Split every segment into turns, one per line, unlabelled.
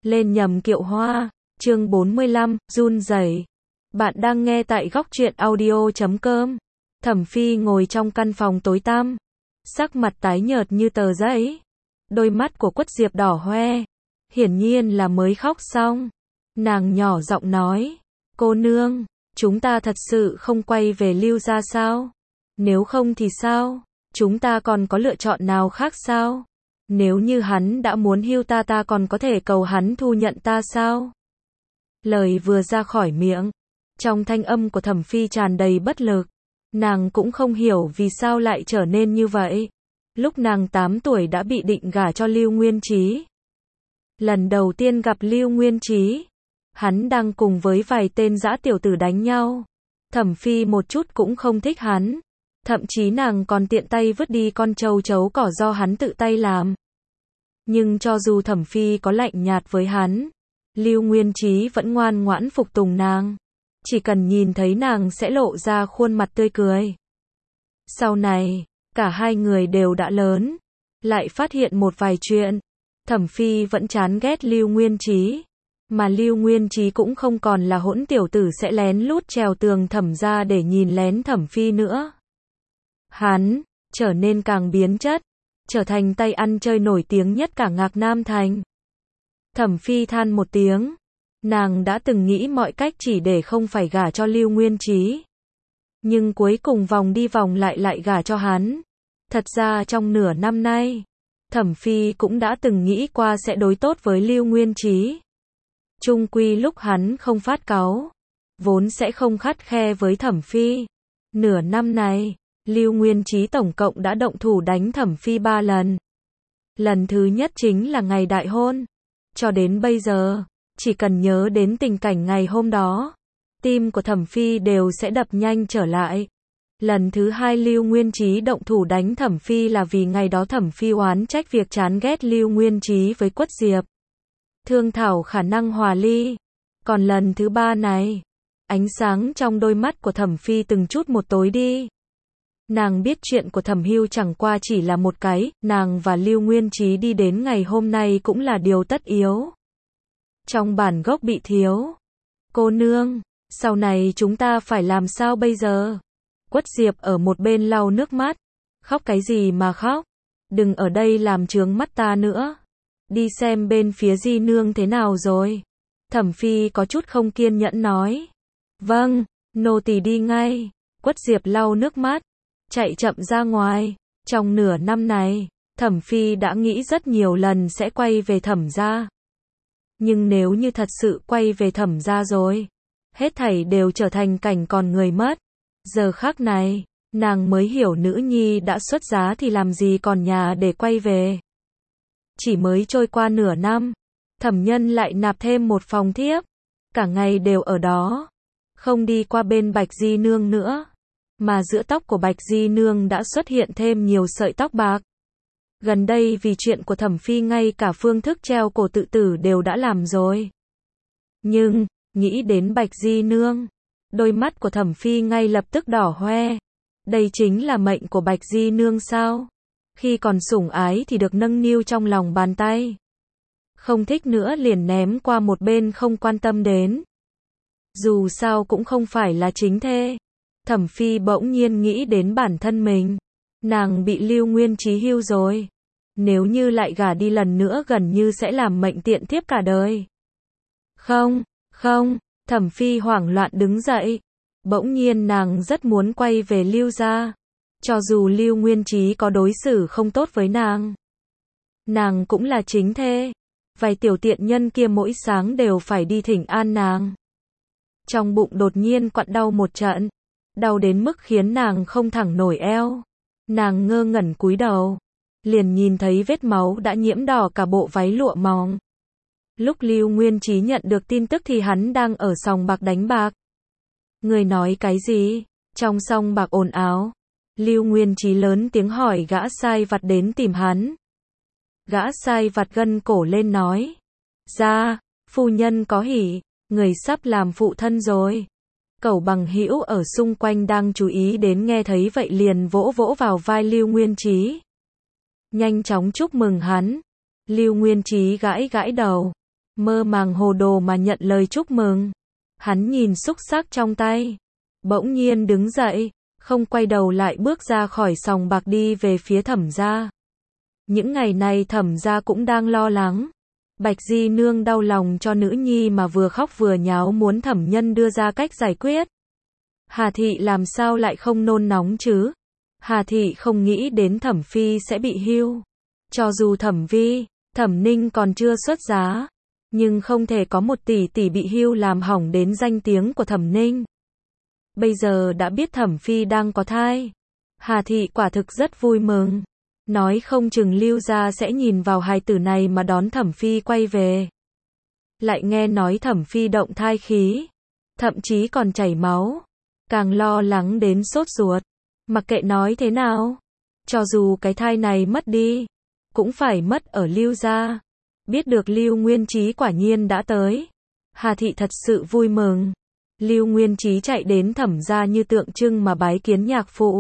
lên nhầm kiệu hoa. Chương 45, run rẩy. Bạn đang nghe tại góc truyện audio.com. Thẩm Phi ngồi trong căn phòng tối tăm, sắc mặt tái nhợt như tờ giấy. Đôi mắt của Quất Diệp đỏ hoe, hiển nhiên là mới khóc xong. Nàng nhỏ giọng nói, cô nương, chúng ta thật sự không quay về Lưu gia sao? Nếu không thì sao? Chúng ta còn có lựa chọn nào khác sao? Nếu như hắn đã muốn hưu ta, ta còn có thể cầu hắn thu nhận ta sao? Lời vừa ra khỏi miệng, trong thanh âm của Thẩm Phi tràn đầy bất lực. Nàng cũng không hiểu vì sao lại trở nên như vậy. Lúc nàng 8 tuổi đã bị định gả cho Lưu Nguyên Chí. Lần đầu tiên gặp Lưu Nguyên Chí, hắn đang cùng với vài tên dã tiểu tử đánh nhau. Thẩm Phi một chút cũng không thích hắn. Thậm chí nàng còn tiện tay vứt đi con trâu chấu cỏ do hắn tự tay làm. Nhưng cho dù Thẩm Phi có lạnh nhạt với hắn, Lưu Nguyên Chí vẫn ngoan ngoãn phục tùng nàng. Chỉ cần nhìn thấy nàng sẽ lộ ra khuôn mặt tươi cười. Sau này, cả hai người đều đã lớn, lại phát hiện một vài chuyện. Thẩm Phi vẫn chán ghét Lưu Nguyên Chí, mà Lưu Nguyên Chí cũng không còn là hỗn tiểu tử sẽ lén lút trèo tường Thẩm gia để nhìn lén Thẩm Phi nữa. Hắn trở nên càng biến chất, trở thành tay ăn chơi nổi tiếng nhất cả Ngạc Nam Thành. Thẩm Phi than một tiếng, nàng đã từng nghĩ mọi cách chỉ để không phải gả cho Lưu Nguyên Chí. Nhưng cuối cùng vòng đi vòng lại gả cho hắn. Thật ra trong nửa năm nay, Thẩm Phi cũng đã từng nghĩ qua sẽ đối tốt với Lưu Nguyên Chí. Chung quy lúc hắn không phát cáu, vốn sẽ không khắt khe với Thẩm Phi. Nửa năm này, Lưu Nguyên Chí tổng cộng đã động thủ đánh Thẩm Phi 3 lần. Lần thứ nhất chính là ngày đại hôn. Cho đến bây giờ, chỉ cần nhớ đến tình cảnh ngày hôm đó, tim của Thẩm Phi đều sẽ đập nhanh trở lại. Lần thứ hai Lưu Nguyên Chí động thủ đánh Thẩm Phi là vì ngày đó Thẩm Phi oán trách việc chán ghét Lưu Nguyên Chí với Quất Diệp, thương thảo khả năng hòa ly. Còn lần thứ ba này, ánh sáng trong đôi mắt của Thẩm Phi từng chút một tối đi. Nàng biết chuyện của Thẩm Hưu chẳng qua chỉ là một cái, nàng và Lưu Nguyên Chí đi đến ngày hôm nay cũng là điều tất yếu. Trong bản gốc bị thiếu. Cô nương, sau này chúng ta phải làm sao bây giờ? Quất Diệp ở một bên lau nước mắt. Khóc cái gì mà khóc? Đừng ở đây làm chướng mắt ta nữa. Đi xem bên phía Di nương thế nào rồi. Thẩm Phi có chút không kiên nhẫn nói. Vâng, nô tỳ đi ngay. Quất Diệp lau nước mắt, chạy chậm ra ngoài. Trong nửa năm này, Thẩm Phi đã nghĩ rất nhiều lần sẽ quay về Thẩm gia. Nhưng nếu như thật sự quay về Thẩm gia rồi, hết thảy đều trở thành cảnh còn người mất. Giờ khắc này, nàng mới hiểu nữ nhi đã xuất giá thì làm gì còn nhà để quay về. Chỉ mới trôi qua nửa năm, Thẩm Nhân lại nạp thêm một phòng thiếp. Cả ngày đều ở đó, không đi qua bên Bạch Di nương nữa. Mà giữa tóc của Bạch Di nương đã xuất hiện thêm nhiều sợi tóc bạc. Gần đây vì chuyện của Thẩm Phi ngay cả phương thức treo cổ tự tử đều đã làm rồi. Nhưng, nghĩ đến Bạch Di nương, đôi mắt của Thẩm Phi ngay lập tức đỏ hoe. Đây chính là mệnh của Bạch Di nương sao? Khi còn sủng ái thì được nâng niu trong lòng bàn tay. Không thích nữa liền ném qua một bên không quan tâm đến. Dù sao cũng không phải là chính thê. Thẩm Phi bỗng nhiên nghĩ đến bản thân mình. Nàng bị Lưu Nguyên Chí hưu rồi. Nếu như lại gả đi lần nữa gần như sẽ làm mệnh tiện thiếp cả đời. Không, Thẩm Phi hoảng loạn đứng dậy. Bỗng nhiên nàng rất muốn quay về Lưu gia. Cho dù Lưu Nguyên Chí có đối xử không tốt với nàng, nàng cũng là chính thê. Vài tiểu tiện nhân kia mỗi sáng đều phải đi thỉnh an nàng. Trong bụng đột nhiên quặn đau một trận. Đau đến mức khiến nàng không thẳng nổi eo. Nàng ngơ ngẩn cúi đầu, liền nhìn thấy vết máu đã nhiễm đỏ cả bộ váy lụa mỏng. Lúc Lưu Nguyên Chí nhận được tin tức thì hắn đang ở sòng bạc đánh bạc. Người nói cái gì? Trong sòng bạc ồn ào. Lưu Nguyên Chí lớn tiếng hỏi gã sai vặt đến tìm hắn. Gã sai vặt gân cổ lên nói. Ra, phu nhân có hỉ, người sắp làm phụ thân rồi. Cẩu bằng hữu ở xung quanh đang chú ý đến nghe thấy vậy liền vỗ vỗ vào vai Lưu Nguyên Chí. Nhanh chóng chúc mừng hắn. Lưu Nguyên Chí gãi gãi đầu. mơ màng hồ đồ mà nhận lời chúc mừng. Hắn nhìn xúc xắc trong tay, bỗng nhiên đứng dậy, không quay đầu lại bước ra khỏi sòng bạc đi về phía Thẩm gia. Những ngày này Thẩm gia cũng đang lo lắng. Bạch Di Nương đau lòng cho nữ nhi mà vừa khóc vừa nháo muốn Thẩm Nhân đưa ra cách giải quyết. Hà Thị làm sao lại không nôn nóng chứ? Hà Thị không nghĩ đến Thẩm Phi sẽ bị hưu. Cho dù Thẩm Vi, Thẩm Ninh còn chưa xuất giá, nhưng không thể có một tỷ tỷ bị hưu làm hỏng đến danh tiếng của Thẩm Ninh. Bây giờ đã biết Thẩm Phi đang có thai, Hà Thị quả thực rất vui mừng. Nói không chừng Lưu gia sẽ nhìn vào hài tử này mà đón Thẩm Phi quay về. Lại nghe nói Thẩm Phi động thai khí, thậm chí còn chảy máu, càng lo lắng đến sốt ruột. Mặc kệ nói thế nào, cho dù cái thai này mất đi, cũng phải mất ở Lưu gia. Biết được Lưu Nguyên Chí quả nhiên đã tới, Hà Thị thật sự vui mừng. Lưu Nguyên Chí chạy đến Thẩm gia như tượng trưng mà bái kiến nhạc phụ.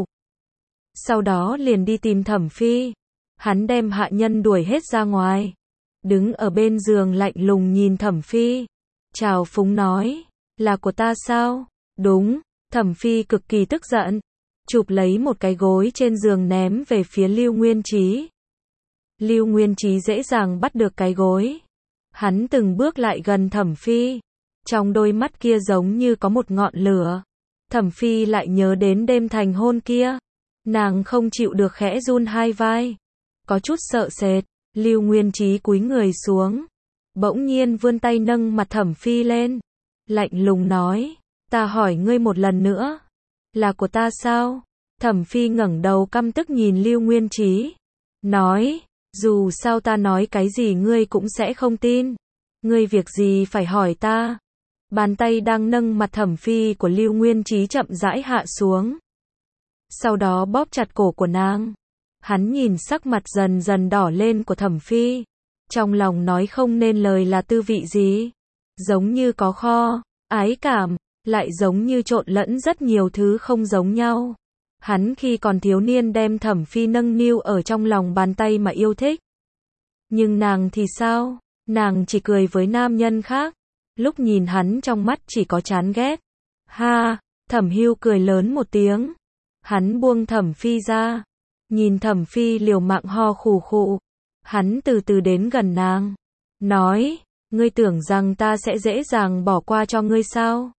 Sau đó liền đi tìm Thẩm Phi. Hắn đem hạ nhân đuổi hết ra ngoài, đứng ở bên giường lạnh lùng nhìn Thẩm Phi, chào phúng nói, là của ta sao? Đúng. Thẩm Phi cực kỳ tức giận, chụp lấy một cái gối trên giường ném về phía Lưu Nguyên Chí. Lưu Nguyên Chí dễ dàng bắt được cái gối. Hắn từng bước lại gần Thẩm Phi, trong đôi mắt kia giống như có một ngọn lửa. Thẩm Phi lại nhớ đến đêm thành hôn kia, nàng không chịu được khẽ run hai vai, có chút sợ sệt. Lưu Nguyên Chí cúi người xuống, bỗng nhiên vươn tay nâng mặt Thẩm Phi lên, lạnh lùng nói, ta hỏi ngươi một lần nữa, là của ta sao? Thẩm Phi ngẩng đầu căm tức nhìn Lưu Nguyên Chí, nói, dù sao ta nói cái gì ngươi cũng sẽ không tin, ngươi việc gì phải hỏi ta? Bàn tay đang nâng mặt Thẩm Phi của Lưu Nguyên Chí chậm rãi hạ xuống, sau đó bóp chặt cổ của nàng. Hắn nhìn sắc mặt dần dần đỏ lên của Thẩm Phi, trong lòng nói không nên lời là tư vị gì, giống như có kho, ái cảm, lại giống như trộn lẫn rất nhiều thứ không giống nhau. Hắn khi còn thiếu niên đem Thẩm Phi nâng niu ở trong lòng bàn tay mà yêu thích. Nhưng nàng thì sao? Nàng chỉ cười với nam nhân khác. Lúc nhìn hắn trong mắt chỉ có chán ghét. Ha, Thẩm Hưu cười lớn một tiếng. Hắn buông Thẩm Phi ra, nhìn Thẩm Phi liều mạng ho khù khụ. Hắn từ từ đến gần nàng, nói, ngươi tưởng rằng ta sẽ dễ dàng bỏ qua cho ngươi sao?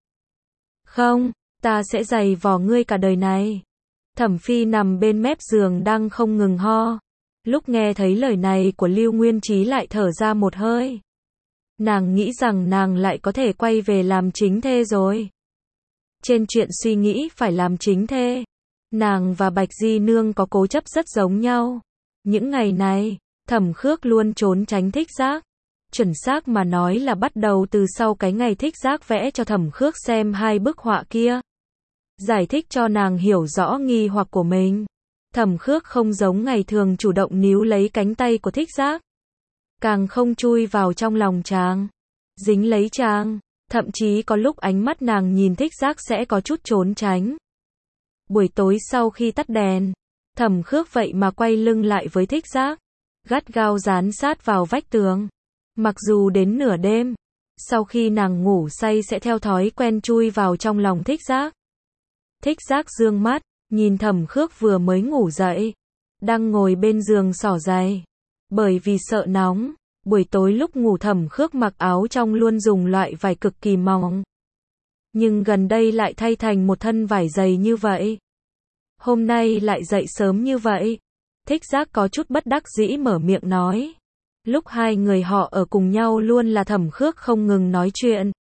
Không, ta sẽ giày vò ngươi cả đời này. Thẩm Phi nằm bên mép giường đang không ngừng ho. Lúc nghe thấy lời này của Lưu Nguyên Chí lại thở ra một hơi. Nàng nghĩ rằng nàng lại có thể quay về làm chính thê rồi. Trên chuyện suy nghĩ phải làm chính thê, nàng và Bạch Di Nương có cố chấp rất giống nhau. Những ngày này, Thẩm Khước luôn trốn tránh Thích Giác. Chuẩn xác mà nói là bắt đầu từ sau cái ngày Thích Giác vẽ cho Thẩm Khước xem hai bức họa kia, giải thích cho nàng hiểu rõ nghi hoặc của mình. Thẩm Khước không giống ngày thường chủ động níu lấy cánh tay của Thích Giác, càng không chui vào trong lòng chàng, dính lấy chàng, thậm chí có lúc ánh mắt nàng nhìn Thích Giác sẽ có chút trốn tránh. Buổi tối sau khi tắt đèn, Thẩm Khước vậy mà quay lưng lại với Thích Giác, gắt gao dán sát vào vách tường. Mặc dù đến nửa đêm, sau khi nàng ngủ say sẽ theo thói quen chui vào trong lòng Thích Giác. Thích Giác dương mắt, nhìn Thẩm Khước vừa mới ngủ dậy, đang ngồi bên giường xỏ giày. Bởi vì sợ nóng, buổi tối lúc ngủ Thẩm Khước mặc áo trong luôn dùng loại vải cực kỳ mỏng. Nhưng gần đây lại thay thành một thân vải dày như vậy. Hôm nay lại dậy sớm như vậy. Thích Giác có chút bất đắc dĩ mở miệng nói. Lúc hai người họ ở cùng nhau luôn là Thẩm Khước không ngừng nói chuyện,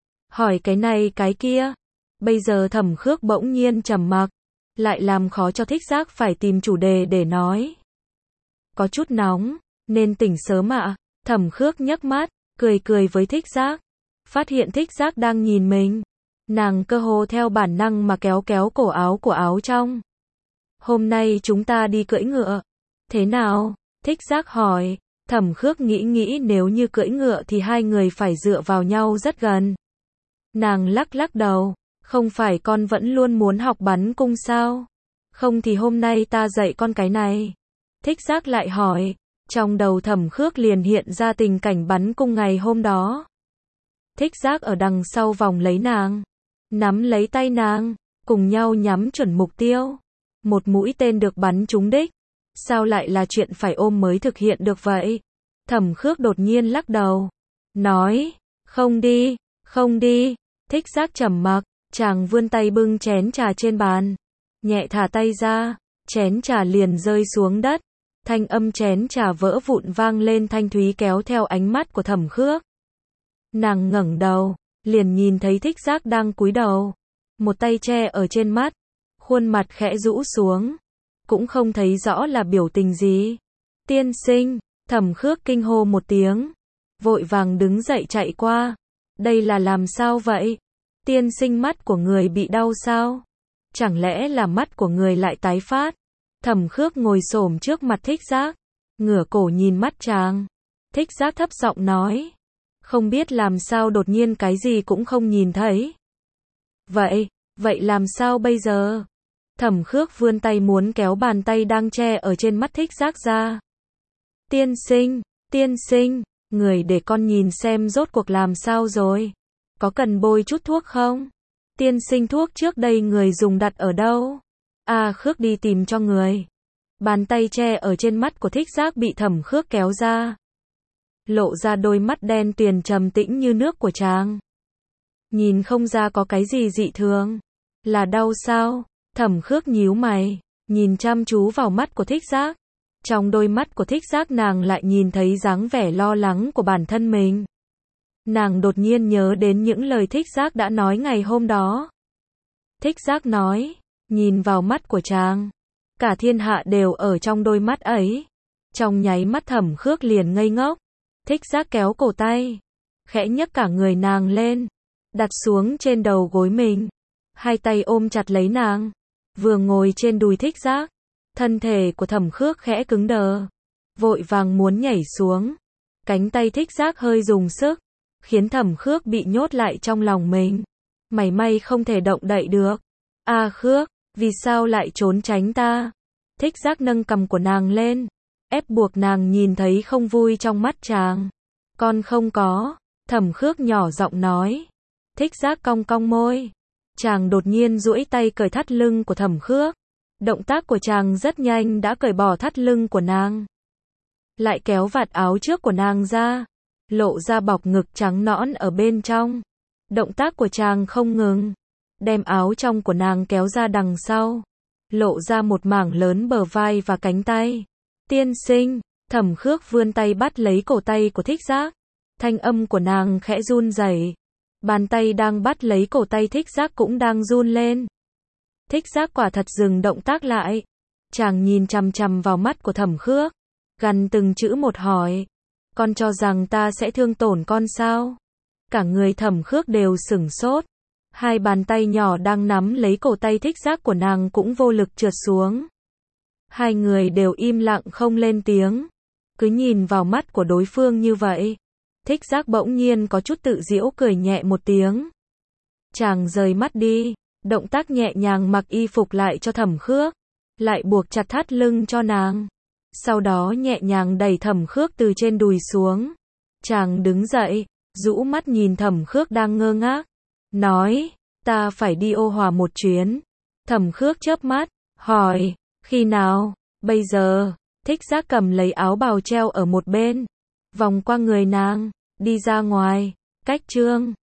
hỏi cái này cái kia. Bây giờ Thẩm Khước bỗng nhiên trầm mặc, lại làm khó cho Thích Giác phải tìm chủ đề để nói. Có chút nóng, nên tỉnh sớm ạ. Thẩm Khước nhấc mắt, cười cười với Thích Giác. Phát hiện Thích Giác đang nhìn mình, nàng cơ hồ theo bản năng mà kéo kéo cổ áo của áo trong. Hôm nay chúng ta đi cưỡi ngựa. Thế nào? Thích Giác hỏi. Thẩm Khước nghĩ nếu như cưỡi ngựa thì hai người phải dựa vào nhau rất gần. Nàng lắc lắc đầu. Không phải con vẫn luôn muốn học bắn cung sao? Không thì hôm nay ta dạy con cái này. Thích Giác lại hỏi. Trong đầu Thẩm Khước liền hiện ra tình cảnh bắn cung ngày hôm đó. Thích Giác ở đằng sau vòng lấy nàng, nắm lấy tay nàng, cùng nhau nhắm chuẩn mục tiêu. Một mũi tên được bắn trúng đích. Sao lại là chuyện phải ôm mới thực hiện được vậy? Thẩm Khước đột nhiên lắc đầu, nói, không đi, không đi. Thích Giác trầm mặc, chàng vươn tay bưng chén trà trên bàn, nhẹ thả tay ra, chén trà liền rơi xuống đất. Thanh âm chén trà vỡ vụn vang lên thanh thúy kéo theo ánh mắt của Thẩm Khước. Nàng ngẩng đầu, liền nhìn thấy Thích Giác đang cúi đầu, một tay che ở trên mắt, khuôn mặt khẽ rũ xuống, cũng không thấy rõ là biểu tình gì. Tiên sinh, Thẩm Khước kinh hô một tiếng, vội vàng đứng dậy chạy qua. Đây là làm sao vậy? Tiên sinh, mắt của người bị đau sao? Chẳng lẽ là mắt của người lại tái phát? Thẩm Khước ngồi xổm trước mặt Thích Giác, ngửa cổ nhìn mắt chàng. Thích Giác thấp giọng nói, không biết làm sao đột nhiên cái gì cũng không nhìn thấy. Vậy làm sao bây giờ? Thẩm Khước vươn tay muốn kéo bàn tay đang che ở trên mắt Thích Giác ra. Tiên sinh, người để con nhìn xem rốt cuộc làm sao rồi. Có cần bôi chút thuốc không? Tiên sinh, thuốc trước đây người dùng đặt ở đâu? Khước đi tìm cho người. Bàn tay che ở trên mắt của Thích Giác bị Thẩm Khước kéo ra, lộ ra đôi mắt đen tuyền trầm tĩnh như nước của chàng. Nhìn không ra có cái gì dị thường. Là đau sao? Thẩm Khước nhíu mày, nhìn chăm chú vào mắt của Thích Giác. Trong đôi mắt của Thích Giác nàng lại nhìn thấy dáng vẻ lo lắng của bản thân mình. Nàng đột nhiên nhớ đến những lời Thích Giác đã nói ngày hôm đó. Thích Giác nói, nhìn vào mắt của chàng, cả thiên hạ đều ở trong đôi mắt ấy. Trong nháy mắt Thẩm Khước liền ngây ngốc. Thích Giác kéo cổ tay, khẽ nhấc cả người nàng lên, đặt xuống trên đầu gối mình. Hai tay ôm chặt lấy nàng, vừa ngồi trên đùi Thích Giác. Thân thể của Thẩm Khước khẽ cứng đờ, vội vàng muốn nhảy xuống. Cánh tay Thích Giác hơi dùng sức, khiến Thẩm Khước bị nhốt lại trong lòng mình, mảy may không thể động đậy được. Khước, vì sao lại trốn tránh ta? Thích Giác nâng cằm của nàng lên, ép buộc nàng nhìn thấy không vui trong mắt chàng. Con không có. Thẩm Khước nhỏ giọng nói. Thích Giác cong cong môi. Chàng đột nhiên duỗi tay cởi thắt lưng của Thẩm Khước. Động tác của chàng rất nhanh đã cởi bỏ thắt lưng của nàng, lại kéo vạt áo trước của nàng ra, lộ ra bọc ngực trắng nõn ở bên trong. Động tác của chàng không ngừng, đem áo trong của nàng kéo ra đằng sau, lộ ra một mảng lớn bờ vai và cánh tay. Tiên sinh, Thẩm Khước vươn tay bắt lấy cổ tay của Thích Giác. Thanh âm của nàng khẽ run rẩy. Bàn tay đang bắt lấy cổ tay Thích Giác cũng đang run lên. Thích Giác quả thật dừng động tác lại. Chàng nhìn chằm chằm vào mắt của Thẩm Khước, gằn từng chữ một hỏi, con cho rằng ta sẽ thương tổn con sao? Cả người Thẩm Khước đều sửng sốt. Hai bàn tay nhỏ đang nắm lấy cổ tay Thích Giác của nàng cũng vô lực trượt xuống. Hai người đều im lặng không lên tiếng, cứ nhìn vào mắt của đối phương như vậy. Thích Giác bỗng nhiên có chút tự giễu cười nhẹ một tiếng. Chàng rời mắt đi, động tác nhẹ nhàng mặc y phục lại cho Thẩm Khước, lại buộc chặt thắt lưng cho nàng. Sau đó nhẹ nhàng đẩy Thẩm Khước từ trên đùi xuống. Chàng đứng dậy, rũ mắt nhìn Thẩm Khước đang ngơ ngác, nói, ta phải đi Ô Hòa một chuyến. Thẩm Khước chớp mắt, hỏi, khi nào? Bây giờ. Thích Giác cầm lấy áo bào treo ở một bên, vòng qua người nàng, đi ra ngoài. Cách chương